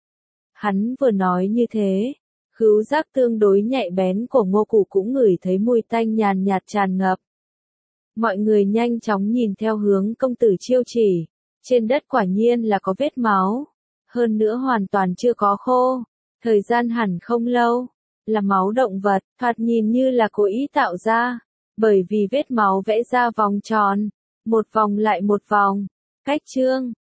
Hắn vừa nói như thế, khứu giác tương đối nhạy bén của Ngô Củ cũng ngửi thấy mùi tanh nhàn nhạt tràn ngập. Mọi người nhanh chóng nhìn theo hướng công tử Chiêu chỉ, trên đất quả nhiên là có vết máu, hơn nữa hoàn toàn chưa có khô, thời gian hẳn không lâu, là máu động vật, thoạt nhìn như là cố ý tạo ra, bởi vì vết máu vẽ ra vòng tròn, một vòng lại một vòng, cách chương.